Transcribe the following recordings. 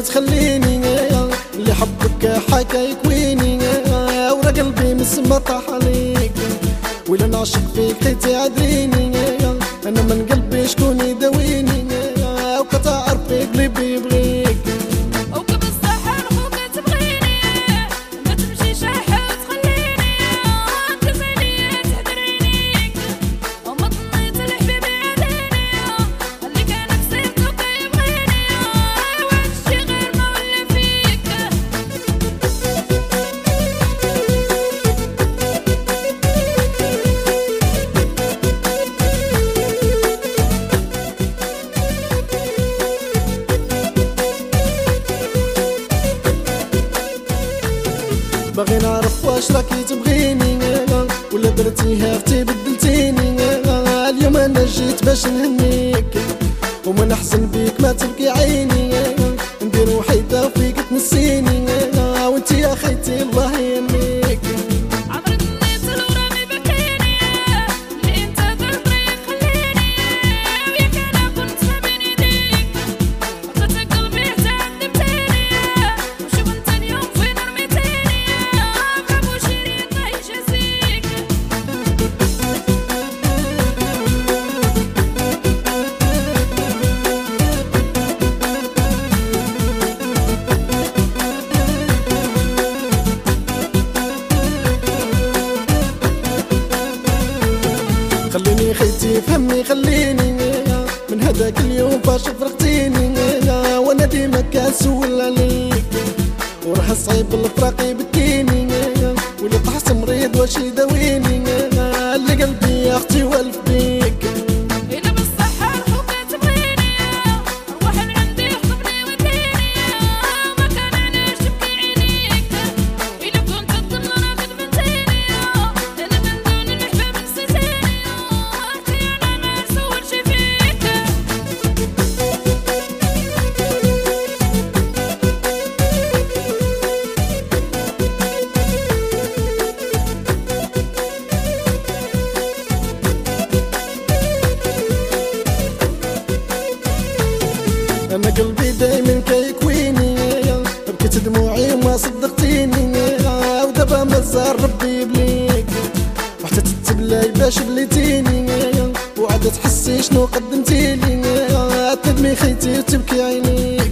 وتخليني اللي حبك حكا يكويني ورا قلبي مسمى طاح عليك ولا نعشق فيك حيت عذريني انا من قلبي شكون يداويني وكتعرف في قلبي يبغيك باغي نعرف واش راكي تبغيني ولا درتيها اختي بدلتيني اليوم انا جيت باش نهنيك وما نحزن بيك ما تبكي عيني ندير وحيدة وفيك تنسيني وانتي يا خيتي الله يهنيك خليني خيتي فهمني خليني من هذاك اليوم فاش فرقتيني وانا ديما كنسول عليك وراه صعيب الفراق يبكيني ولا طحت مريض واش يداويني اللي قلبي يا اختي والف بيك انا قلبي دايما كيكويني بكيت دموعي وما صدقتيني ودابا مازال ربي يبليك وحتى تتبلاي باش بليتيني وعاد تحسي شنو قدمتيلي تندمي خيتي وتبكي عينيك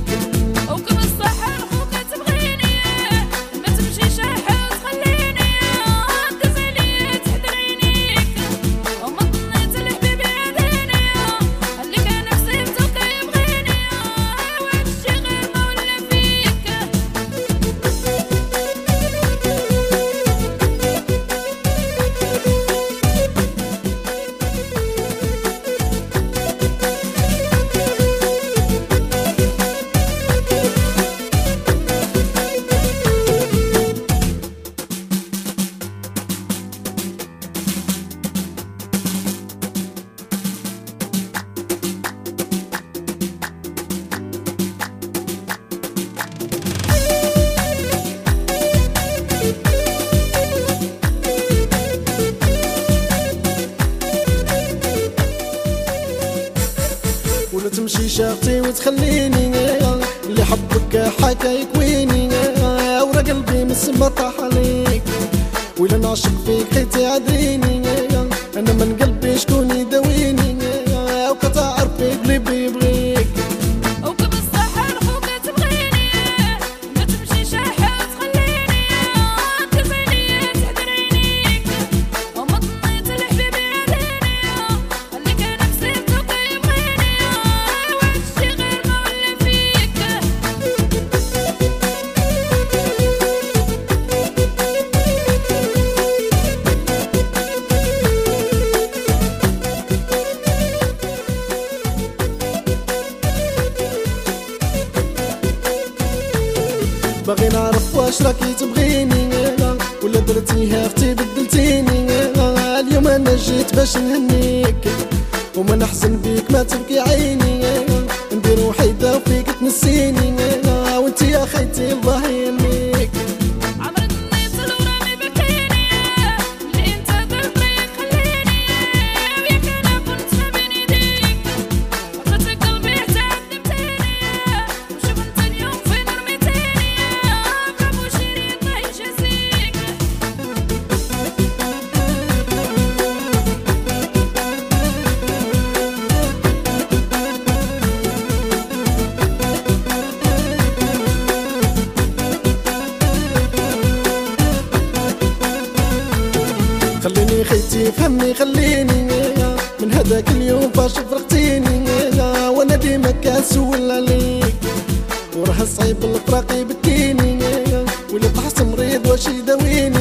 ولا تمشي شاغتي وتخليني اللي حبك حكا يكويني ورا قلبي مسمى طاح عليك ولا نعشق فيك حيت عذريني انا من قلبي شكون يداويني وكتعرف في قلبي يبغيك باغي نعرف واش راكي تبغيني ولا درتيها اختي بدلتيني اليوم انا جيت باش نهنيك وما نحزن بيك ما تبكي عيني ندير وحيدة وفيك تنسيني وانتي يا خيتي الله يهنيك فين خليني خيتي فهمني خليني من هذاك اليوم فاش فرقتيني وانا ديما كنسول عليك وراه صعيب الفراق يبكيني ولا طحت مريض واش يداويني